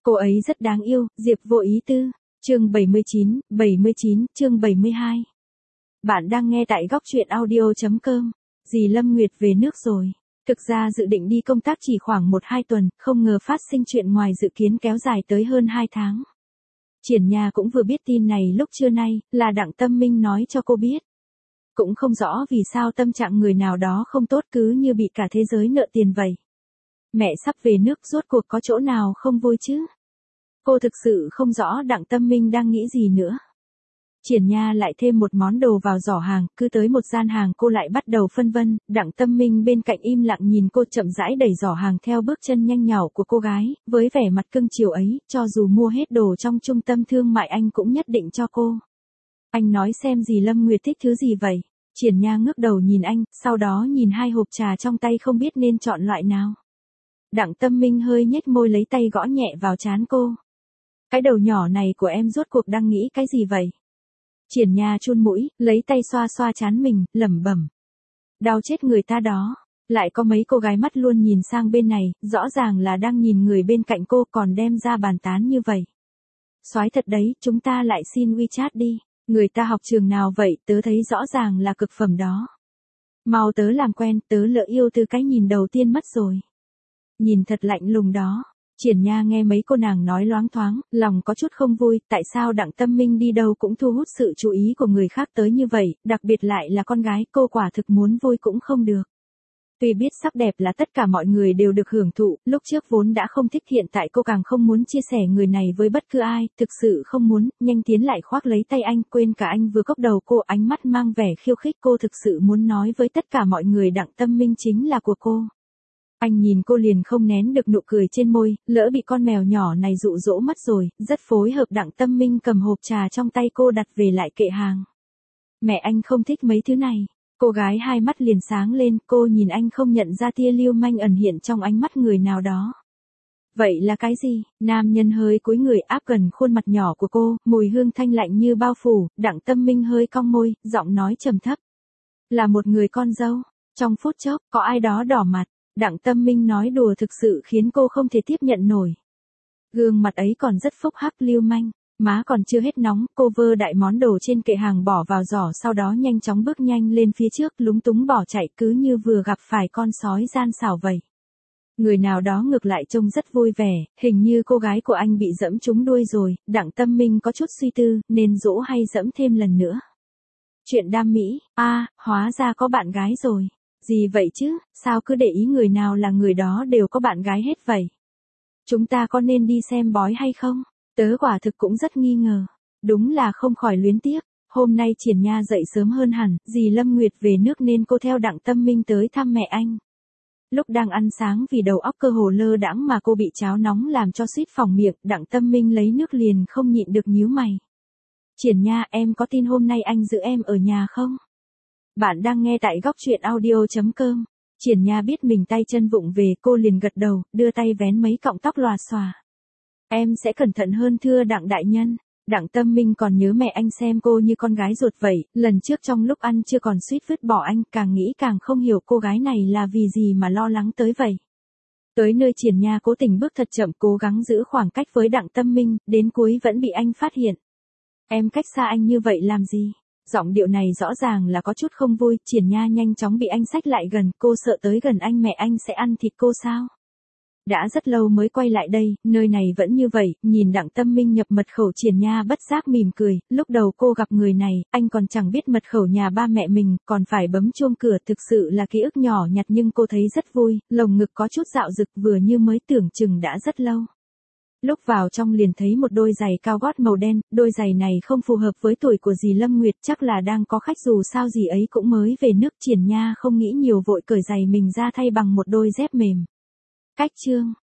Cô ấy rất đáng yêu, Diệp Vô Ý Tư. Chương 79, chương 72. Bạn đang nghe tại góc truyện audio.com. Dì Lâm Nguyệt về nước rồi. Thực ra dự định đi công tác chỉ khoảng 1-2 tuần, không ngờ phát sinh chuyện ngoài dự kiến kéo dài tới hơn 2 tháng. Triển Nha cũng vừa biết tin này lúc trưa nay, là Đặng Tâm Minh nói cho cô biết. Cũng không rõ vì sao tâm trạng người nào đó không tốt cứ như bị cả thế giới nợ tiền vậy. Mẹ sắp về nước rốt cuộc có chỗ nào không vui chứ? Cô thực sự không rõ Đặng Tâm Minh đang nghĩ gì nữa. Triển Nha lại thêm một món đồ vào giỏ hàng, cứ tới một gian hàng cô lại bắt đầu phân vân, Đặng Tâm Minh bên cạnh im lặng nhìn cô chậm rãi đẩy giỏ hàng theo bước chân nhanh nhảu của cô gái, với vẻ mặt cưng chiều ấy, cho dù mua hết đồ trong trung tâm thương mại anh cũng nhất định cho cô. Anh nói xem dì Lâm Nguyệt thích thứ gì vậy? Triển Nha ngước đầu nhìn anh, sau đó nhìn 2 hộp trà trong tay không biết nên chọn loại nào. Đặng Tâm Minh hơi nhếch môi lấy tay gõ nhẹ vào trán cô. Cái đầu nhỏ này của em rốt cuộc đang nghĩ cái gì vậy? Triển Nha chun mũi, lấy tay xoa xoa trán mình, lẩm bẩm. Đau chết người ta đó. Lại có mấy cô gái mắt luôn nhìn sang bên này, rõ ràng là đang nhìn người bên cạnh cô còn đem ra bàn tán như vậy. Soái thật đấy, chúng ta lại xin WeChat đi. Người ta học trường nào vậy, tớ thấy rõ ràng là cực phẩm đó. Mau tớ làm quen, tớ lỡ yêu từ cái nhìn đầu tiên mất rồi. Nhìn thật lạnh lùng đó. Triển Nha nghe mấy cô nàng nói loáng thoáng, lòng có chút không vui, tại sao Đặng Tâm Minh đi đâu cũng thu hút sự chú ý của người khác tới như vậy, đặc biệt lại là con gái, cô quả thực muốn vui cũng không được. Tuy biết sắc đẹp là tất cả mọi người đều được hưởng thụ, lúc trước vốn đã không thích hiện tại cô càng không muốn chia sẻ người này với bất cứ ai, thực sự không muốn, nhanh tiến lại khoác lấy tay anh, quên cả anh vừa cốc đầu cô, ánh mắt mang vẻ khiêu khích, cô thực sự muốn nói với tất cả mọi người Đặng Tâm Minh chính là của cô. Anh nhìn cô liền không nén được nụ cười trên môi, lỡ bị con mèo nhỏ này dụ dỗ mất rồi, rất phối hợp. Đặng Tâm Minh cầm hộp trà trong tay cô đặt về lại kệ hàng. Mẹ anh không thích mấy thứ này. Cô gái hai mắt liền sáng lên, cô nhìn anh không nhận ra tia lưu manh ẩn hiện trong ánh mắt người nào đó. Vậy là cái gì? Nam nhân hơi cúi người áp gần khuôn mặt nhỏ của cô, mùi hương thanh lạnh như bao phủ, Đặng Tâm Minh hơi cong môi, giọng nói trầm thấp. Là một người con dâu. Trong phút chốc, có ai đó đỏ mặt. Đặng Tâm Minh nói đùa thực sự khiến cô không thể tiếp nhận nổi. Gương mặt ấy còn rất phúc hắc lưu manh, má còn chưa hết nóng, cô vơ đại món đồ trên kệ hàng bỏ vào giỏ sau đó nhanh chóng bước nhanh lên phía trước lúng túng bỏ chạy cứ như vừa gặp phải con sói gian xảo vậy. Người nào đó ngược lại trông rất vui vẻ, hình như cô gái của anh bị dẫm trúng đuôi rồi, Đặng Tâm Minh có chút suy tư, nên dỗ hay dẫm thêm lần nữa. Chuyện đam mỹ, hóa ra có bạn gái rồi. Gì vậy chứ, sao cứ để ý người nào là người đó đều có bạn gái hết vậy? Chúng ta có nên đi xem bói hay không? Tớ quả thực cũng rất nghi ngờ. Đúng là không khỏi luyến tiếc. Hôm nay Triển Nha dậy sớm hơn hẳn, dì Lâm Nguyệt về nước nên cô theo Đặng Tâm Minh tới thăm mẹ anh. Lúc đang ăn sáng vì đầu óc cơ hồ lơ đãng mà cô bị cháo nóng làm cho suýt phỏng miệng, Đặng Tâm Minh lấy nước liền không nhịn được nhíu mày. Triển Nha, em có tin hôm nay anh giữ em ở nhà không? Bạn đang nghe tại góc truyện audio.com. Triển Nha biết mình tay chân vụng về, cô liền gật đầu, đưa tay vén mấy cọng tóc lòa xòa. Em sẽ cẩn thận hơn thưa Đặng đại nhân. Đặng Tâm Minh còn nhớ mẹ anh xem cô như con gái ruột vậy, lần trước trong lúc ăn chưa còn suýt vứt bỏ anh, càng nghĩ càng không hiểu cô gái này là vì gì mà lo lắng tới vậy. Tới nơi Triển Nha cố tình bước thật chậm, cố gắng giữ khoảng cách với Đặng Tâm Minh, đến cuối vẫn bị anh phát hiện. Em cách xa anh như vậy làm gì? Giọng điệu này rõ ràng là có chút không vui, Triển Nha nhanh chóng bị anh xách lại gần, cô sợ tới gần anh mẹ anh sẽ ăn thịt cô sao? Đã rất lâu mới quay lại đây, nơi này vẫn như vậy, nhìn Đặng Tâm Minh nhập mật khẩu Triển Nha bất giác mỉm cười, lúc đầu cô gặp người này, anh còn chẳng biết mật khẩu nhà ba mẹ mình, còn phải bấm chuông cửa, thực sự là ký ức nhỏ nhặt nhưng cô thấy rất vui, lồng ngực có chút dạo dực vừa như mới tưởng chừng đã rất lâu. Lúc vào trong liền thấy một đôi giày cao gót màu đen, đôi giày này không phù hợp với tuổi của dì Lâm Nguyệt, chắc là đang có khách dù sao dì ấy cũng mới về nước. Triển Nha không nghĩ nhiều vội cởi giày mình ra thay bằng một đôi dép mềm. Cách chương,